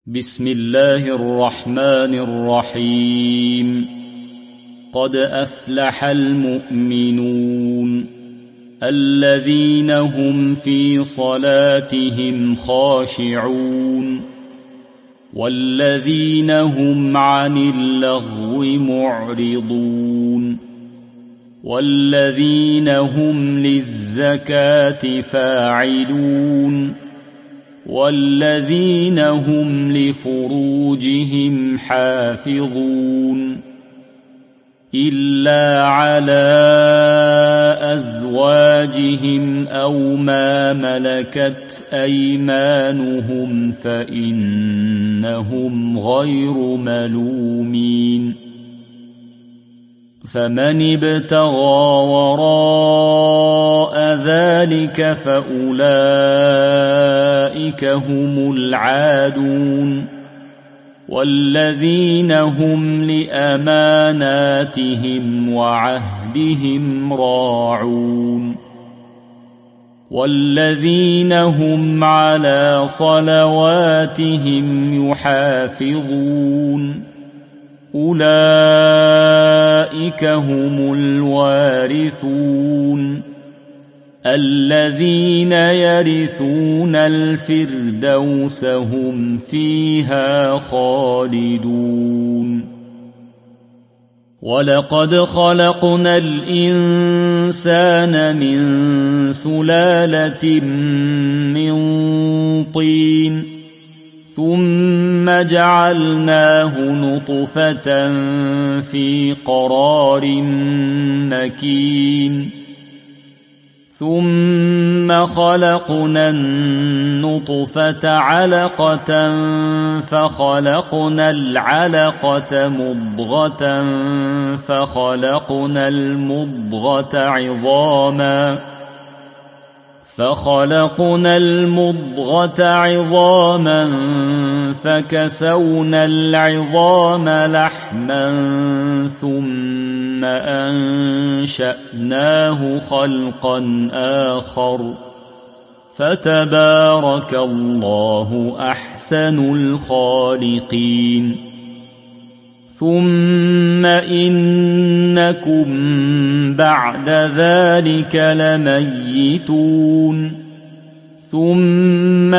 بسم الله الرحمن الرحيم. قد أفلح المؤمنون الذين هم في صلاتهم خاشعون والذين هم عن اللغو معرضون والذين هم للزكاة فاعلون والذين هم لفروجهم حافظون إلا على أزواجهم أو ما ملكت أيمانهم فإنهم غير ملومين. فمن ابتغى وراء ذلك فأولئك هم العادون والذين هم لأماناتهم وعهدهم راعون والذين هم على صلواتهم يحافظون أولئك هم الوارثون الذين يرثون الفردوس هم فيها خالدون. ولقد خلقنا الإنسان من سلالة من طين ثم جعلناه نطفة في قرار مكين ثم خلقنا النطفة علقة فخلقنا العلقة مضغة فخلقنا المضغة عظاما فكسونا العظام لحما ثم أنشأناه خلقا آخر فتبارك الله أحسن الخالقين. ثم إنكم بعد ذلك لميتون ثم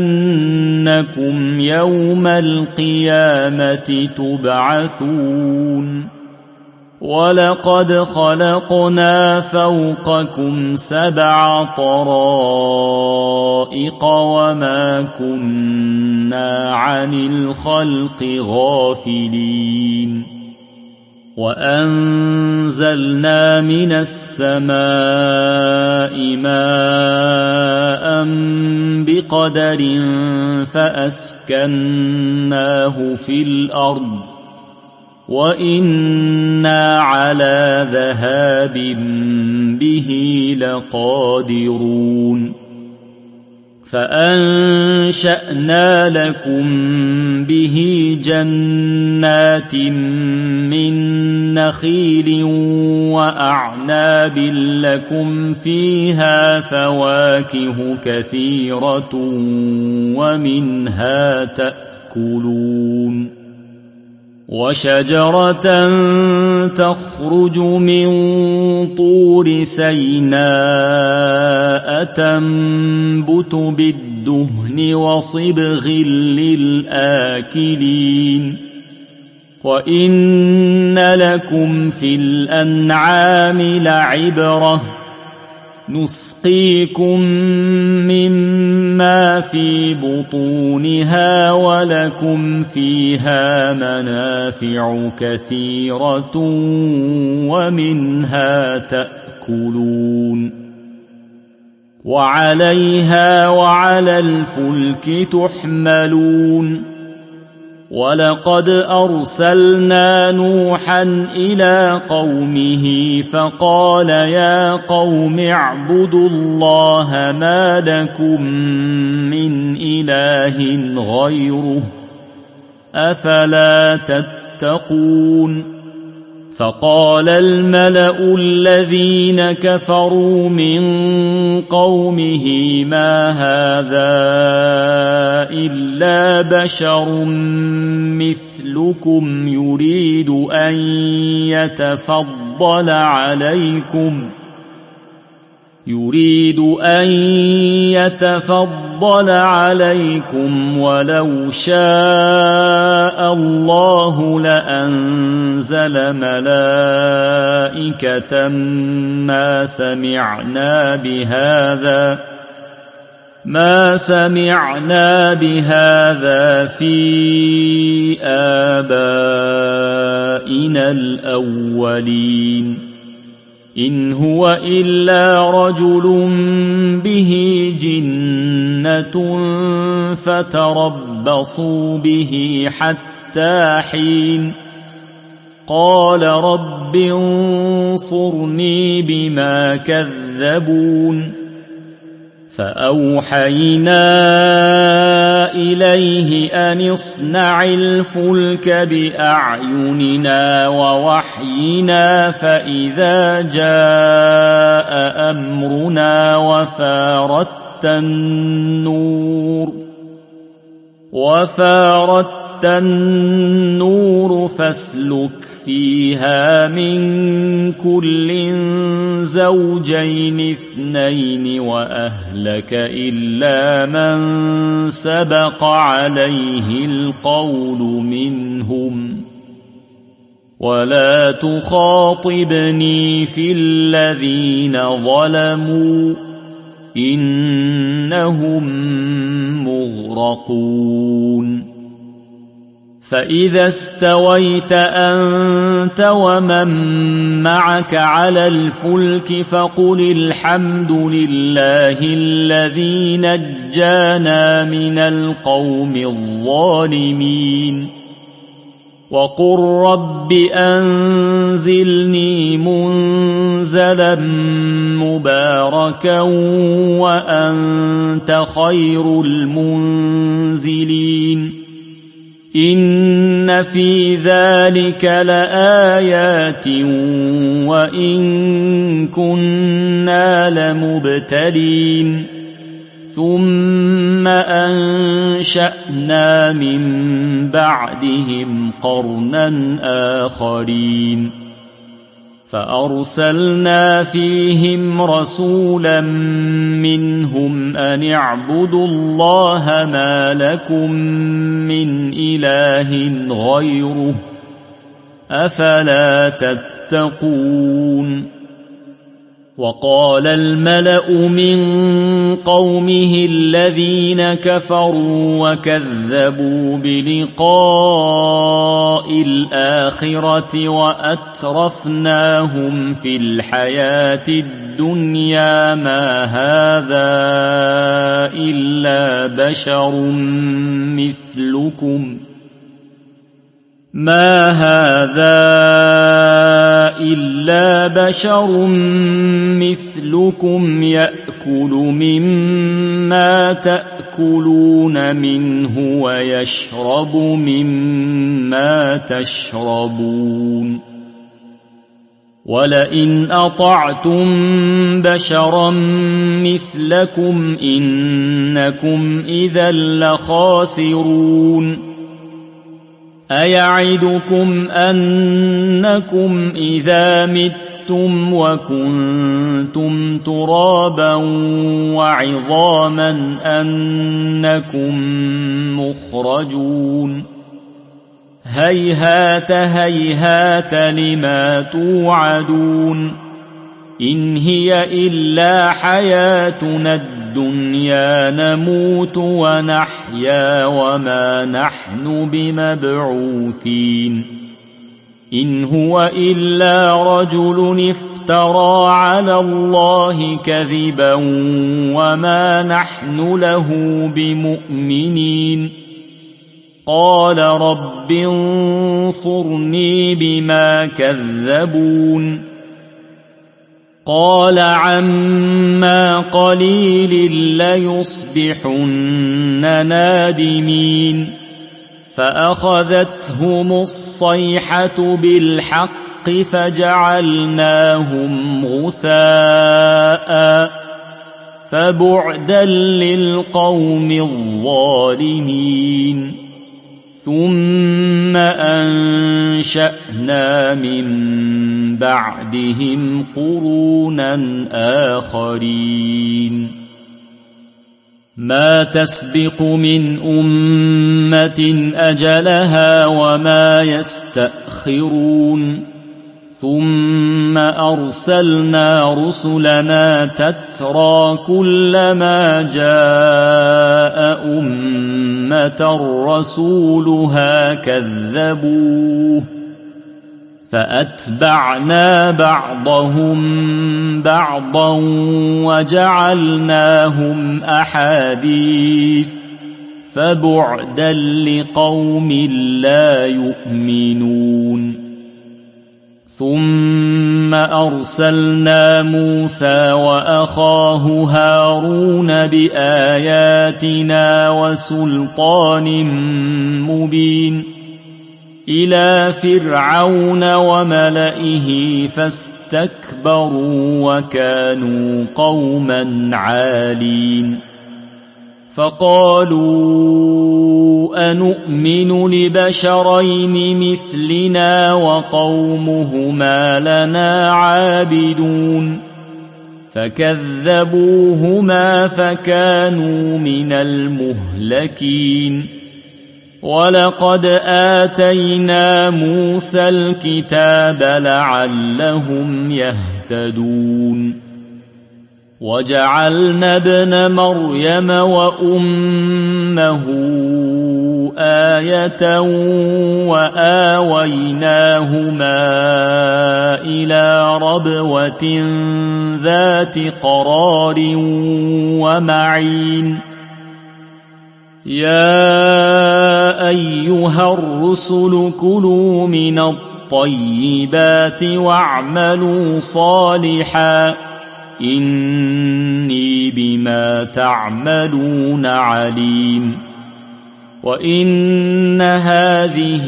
إنكم يوم القيامة تبعثون. ولقد خلقنا فوقكم 7 طرائق وما كنا عن الخلق غافلين. وأنزلنا من السماء ماء بقدر فأسكناه في الأرض وإنا على ذهاب به لقادرون. فأنشأنا لكم به جنات من نخيل وأعناب لكم فيها فواكه كثيرة ومنها تأكلون. وشجرة تخرج من طور سيناء تنبت بالدهن وصبغ للآكلين. وإن لكم في الأنعام لعبرة نسقيكم مما في بطونها ولكم فيها منافع كثيرة ومنها تأكلون. وعليها وعلى الفلك تحملون. ولقد أرسلنا نوحا إلى قومه فقال يا قوم اعبدوا الله ما لكم من إله غيره أفلا تتقون. فقال الملأ الذين كفروا من قومه ما هذا إلا بشر مثلكم يريد أن يتفضل عليكم ولو شاء الله لأنزل ملائكة ما سمعنا بهذا في آبائنا الأولين إن هو إلا رجل به جنة فتربصوا به حتى حين قال رب انصرني بما كذبون فأوحينا إليه أن اصنع الفلك بأعيننا ووحينا فإذا جاء أمرنا وفارت النور فاسلك فيها من كل زوجين اثنين وأهلك إلا من سبق عليه القول منهم ولا تخاطبني في الذين ظلموا إنهم مغرقون فإذا استويت أنت ومن معك على الفلك فقل الحمد لله الذي نجانا من القوم الظالمين وقل رب أنزلني منزلا مباركا وأنت خير المنزلين إن في ذلك لآيات وإن كنا لمبتلين ثم أنشأنا من بعدهم قرنا آخرين فأرسلنا فيهم رسولا منهم أن اعبدوا الله ما لكم من إله غيره أفلا تتقون وقال الملأ من قومه الذين كفروا وكذبوا بلقاء الآخرة وأترفناهم في الحياة الدنيا ما هذا إلا بشر مثلكم يأكل مما تأكلون منه ويشرب مما تشربون ولئن أطعتم بشرا مثلكم إنكم إذا لخاسرون أيعدكم أنكم إذا متم وكنتم ترابا وعظاما أنكم مخرجون هيهات هيهات لما توعدون إن هي إلا حياتنا الدنيا نموت ونحيا وما نحن بمبعوثين إن هو إلا رجل افترى على الله كذبا وما نحن له بمؤمنين قال رب انصرني بما كذبون قال عما قليل ليصبحن نادمين فأخذتهم الصيحة بالحق فجعلناهم غثاء فبعدا للقوم الظالمين ثم أنشأنا من بعدهم قرونا آخرين ما تسبق من أمة أجلها وما يستأخرون ثم أرسلنا رسلنا تترى كلما جاء أمة رسولها كذبوه فأتبعنا بعضهم بعضا وجعلناهم أحاديث فبعدا لقوم لا يؤمنون ثم أرسلنا موسى وأخاه هارون بآياتنا وسلطان مبين إلى فرعون وملئه فاستكبروا وكانوا قوما عالين فقالوا أنؤمن لبشرين مثلنا وقومهما لنا عابدون فكذبوهما فكانوا من المهلكين ولقد آتينا موسى الكتاب لعلهم يهتدون وجعلنا ابن مريم وأمه آية وآويناهما إلى ربوة ذات قرار ومعين يا أيها الرسل كلوا من الطيبات واعملوا صالحا إني بما تعملون عليم وإن هذه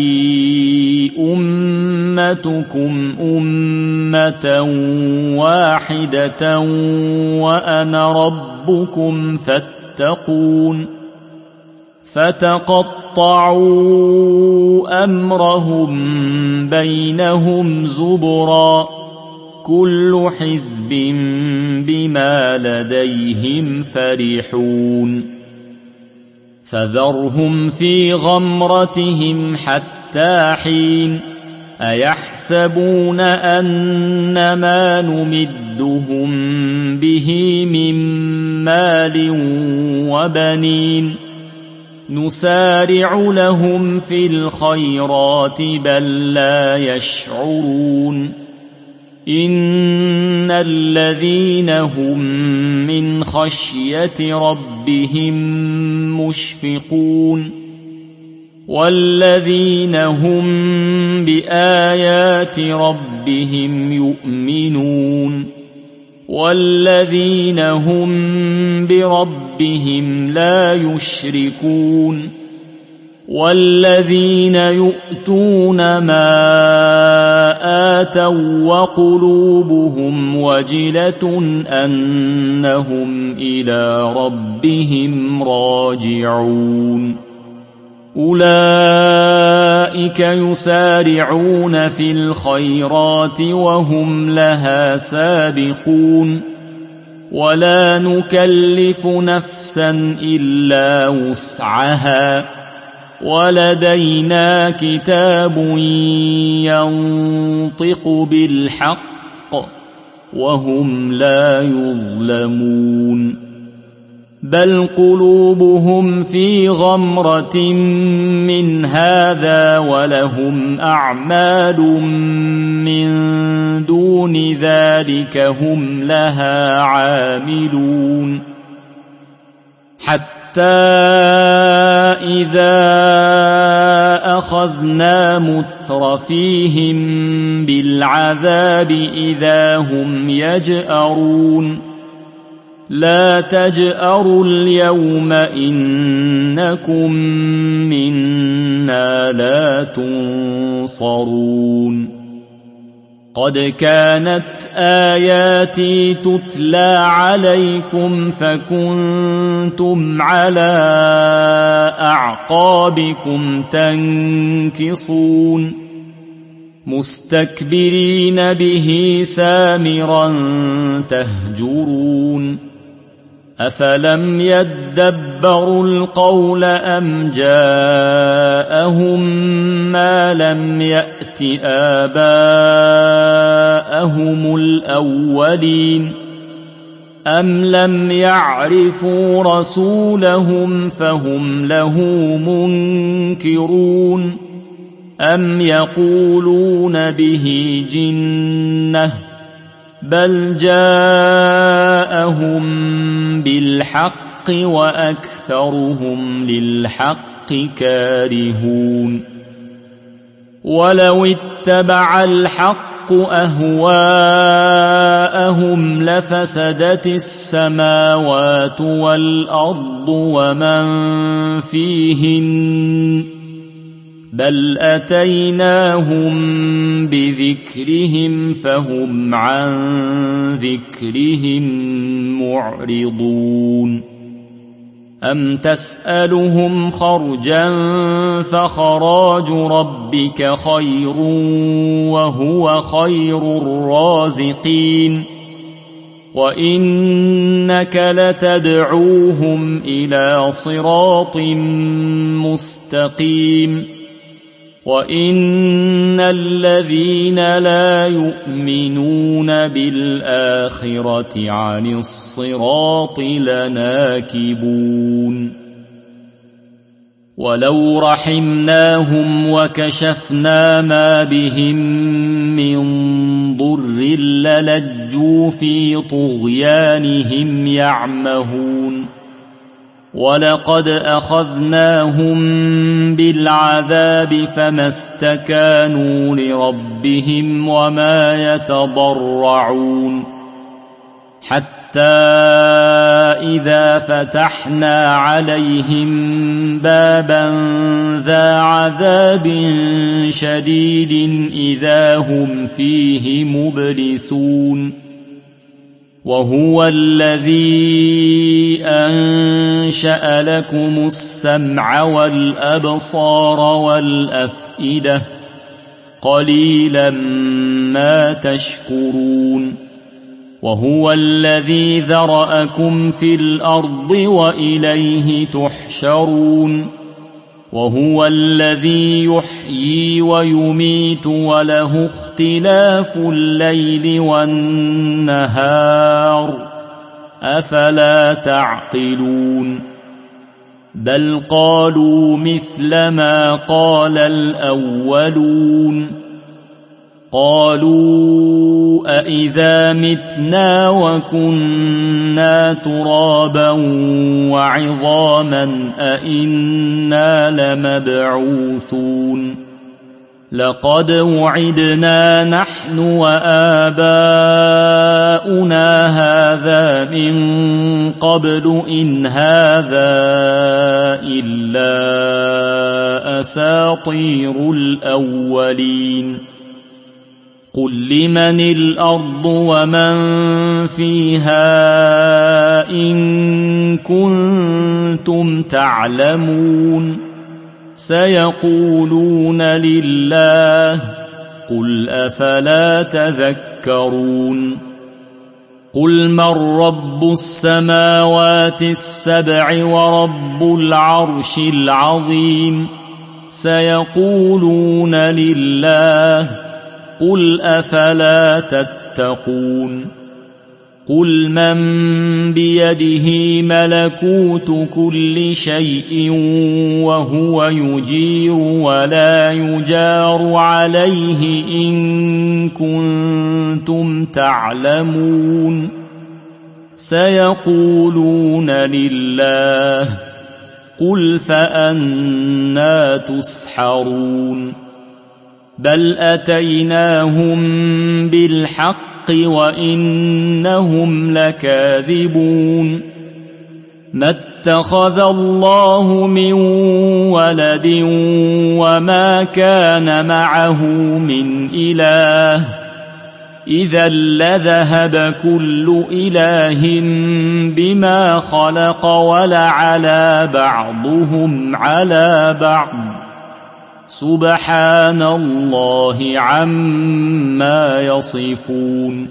أمتكم أمة واحدة وأنا ربكم فاتقون فتقطعوا أمرهم بينهم زبرا كل حزب بما لديهم فرحون فذرهم في غمرتهم حتى حين أيحسبون أن ما نمدهم به من مال وبنين نسارع لهم في الخيرات بل لا يشعرون إن الذين هم من خشية ربهم مشفقون والذين هم بآيات ربهم يؤمنون والذين هم بربهم لا يشركون والذين يؤتون ما آتوا وقلوبهم وجلة أنهم إلى ربهم راجعون أولئك يسارعون في الخيرات وهم لها سابقون ولا نكلف نفسا إلا وسعها ولدينا كتاب ينطق بالحق وهم لا يظلمون بل قلوبهم في غمرة من هذا ولهم أعمال من دون ذلك هم لها عاملون حتى إذا أخذنا مترفيهم بالعذاب إذا هم يجأرون لا تجأروا اليوم إنكم منا لا تنصرون قد كانت آياتي تتلى عليكم فكنتم على أعقابكم تنكصون مستكبرين به سامرا تهجرون أفلم يدبروا القول أم جاءهم ما لم يأت آباءهم الأولين أم لم يعرفوا رسولهم فهم له منكرون أم يقولون به جنة بل جاءهم بالحق وأكثرهم للحق كارهون ولو اتبع الحق أهواءهم لفسدت السماوات والأرض ومن فيهن بل أتيناهم بذكرهم فهم عن ذكرهم معرضون أم تسألهم خرجا فخراج ربك خير وهو خير الرازقين وإنك لتدعوهم إلى صراط مستقيم وإن الذين لا يؤمنون بالآخرة عن الصراط لناكبون ولو رحمناهم وكشفنا ما بهم من ضر للجوا في طغيانهم يعمهون ولقد أخذناهم بالعذاب فما استكانوا لربهم وما يتضرعون حتى إذا فتحنا عليهم بابا ذا عذاب شديد إذا هم فيه مبلسون وهو الذي أنشأ لكم السمع والأبصار والأفئدة قليلا ما تشكرون وهو الذي ذرأكم في الأرض وإليه تحشرون وهو الذي يحيي ويميت وله اختلاف الليل والنهار أفلا تعقلون بل قالوا مثل ما قال الأولون قالوا أإذا متنا وكنا ترابا وعظاما أإنا لمبعوثون لقد وعدنا نحن وآباؤنا هذا من قبل إن هذا إلا أساطير الأولين قل لمن الأرض ومن فيها إن كنتم تعلمون سيقولون لله قل أفلا تذكرون قل من رب السماوات السبع ورب العرش العظيم سيقولون لله قل أفلا تتقون قل من بيده ملكوت كل شيء وهو يجير ولا يجار عليه إن كنتم تعلمون سيقولون لله قل فأنى تسحرون بل أتيناهم بالحق وإنهم لكاذبون ما اتخذ الله من ولد وما كان معه من إله إذا لذهب كل إله بما خلق ولعلى بعضهم على بعض سبحان الله عما يصفون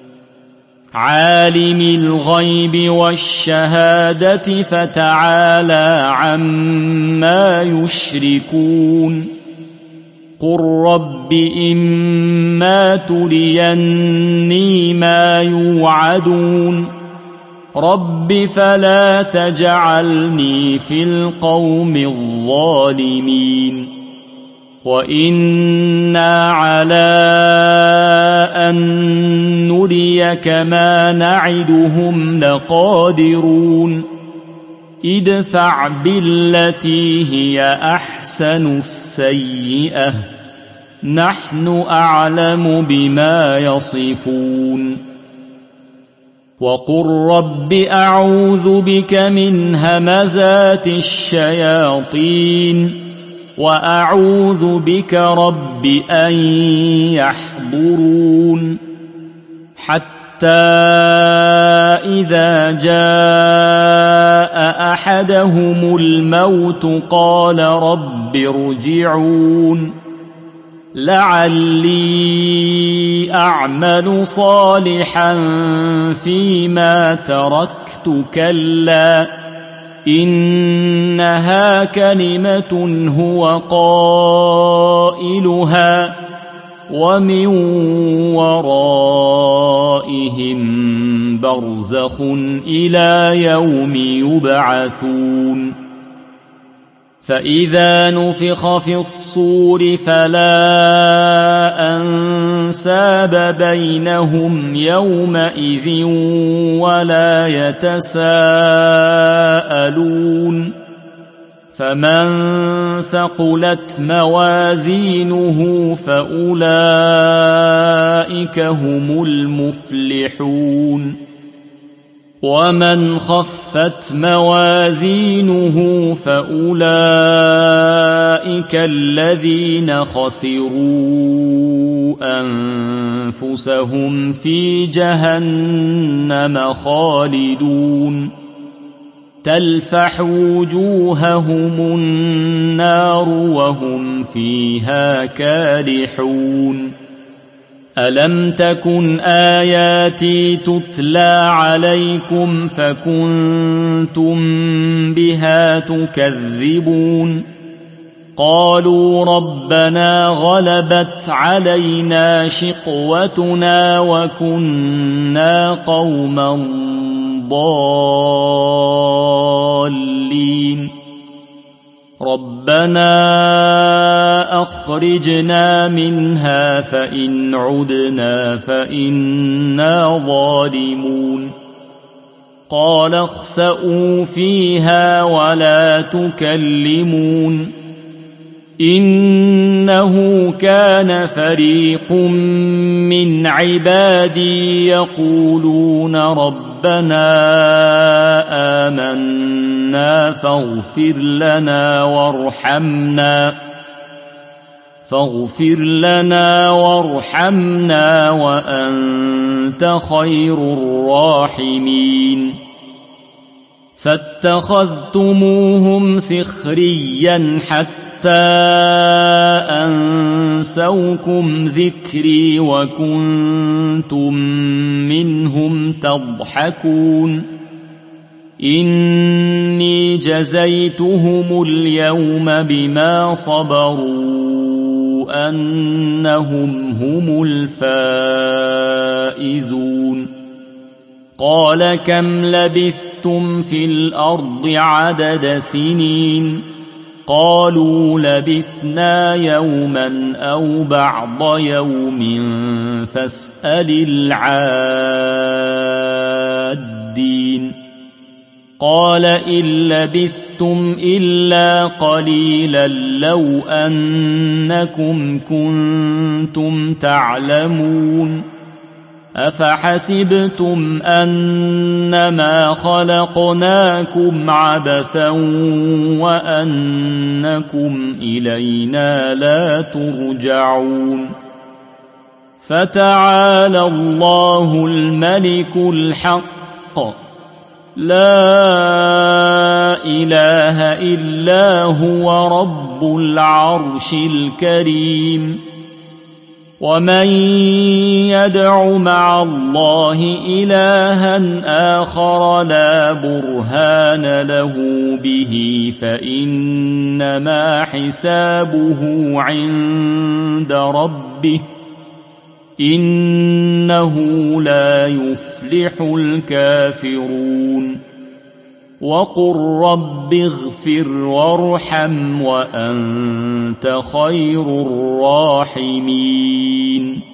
عالم الغيب والشهادة فتعالى عما يشركون قل رب إما تريني ما يوعدون رب فلا تجعلني في القوم الظالمين وإنا على أن نريك ما نعدهم لقادرون ادفع بالتي هي أحسن السيئة نحن أعلم بما يصفون وقل رب أعوذ بك من همزات الشياطين وأعوذ بك رب أن يحضرون حتى إذا جاء أحدهم الموت قال رب ارجعون لعلي أعمل صالحا فيما تركت كلا إنها كلمة هو قائلها ومن ورائهم برزخ إلى يوم يبعثون فإذا نفخ في الصور فلا أنساب بينهم يومئذ ولا يتساءلون فمن ثقلت موازينه فأولئك هم المفلحون ومن خفت موازينه فأولئك الذين خسروا أنفسهم في جهنم خالدون تلفح وجوههم النار وهم فيها كالحون ألم تكن آياتي تتلى عليكم فكنتم بها تكذبون قالوا ربنا غلبت علينا شقوتنا وكنا قوما ضالين ربنا أخرجنا منها فإن عدنا فإنا ظالمون قال اخسئوا فيها ولا تكلمون إنه كان فريق من عبادي يقولون ربنا آمنا فاغفر لنا وارحمنا وأنت خير الراحمين فاتخذتموهم سخريا حتى أنسوكم ذكري وكنتم منهم تضحكون إني جزيتهم اليوم بما صبروا أنهم هم الفائزون قال كم لبثتم في الأرض عدد سنين قالوا لبثنا يوما أو بعض يوم فاسأل العادين قال إن لبثتم إلا قليلا لو أنكم كنتم تعلمون أفحسبتم أنما خلقناكم عبثا وأنكم إلينا لا ترجعون فتعالى الله الملك الحق لا إله إلا هو رب العرش الكريم ومن يدع مع الله إلها آخر لا برهان له به فإنما حسابه عند ربه إنه لا يفلح الكافرون وقل رب اغفر وارحم وأنت خير الراحمين